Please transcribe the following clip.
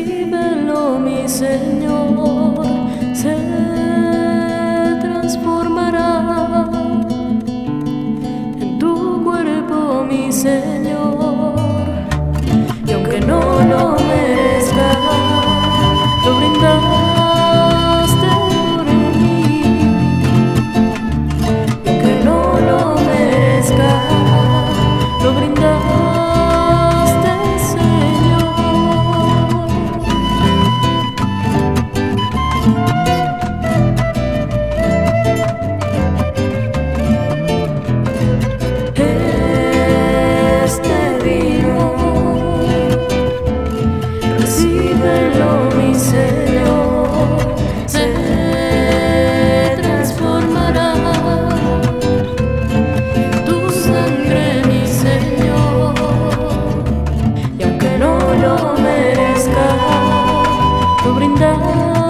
Recíbelo, mi Señor, se transformará en tu cuerpo, mi Señor, y aunque no lo merezca, lo brindaste por mí, y aunque no lo merezca, lo brindaste. Lo brindaste.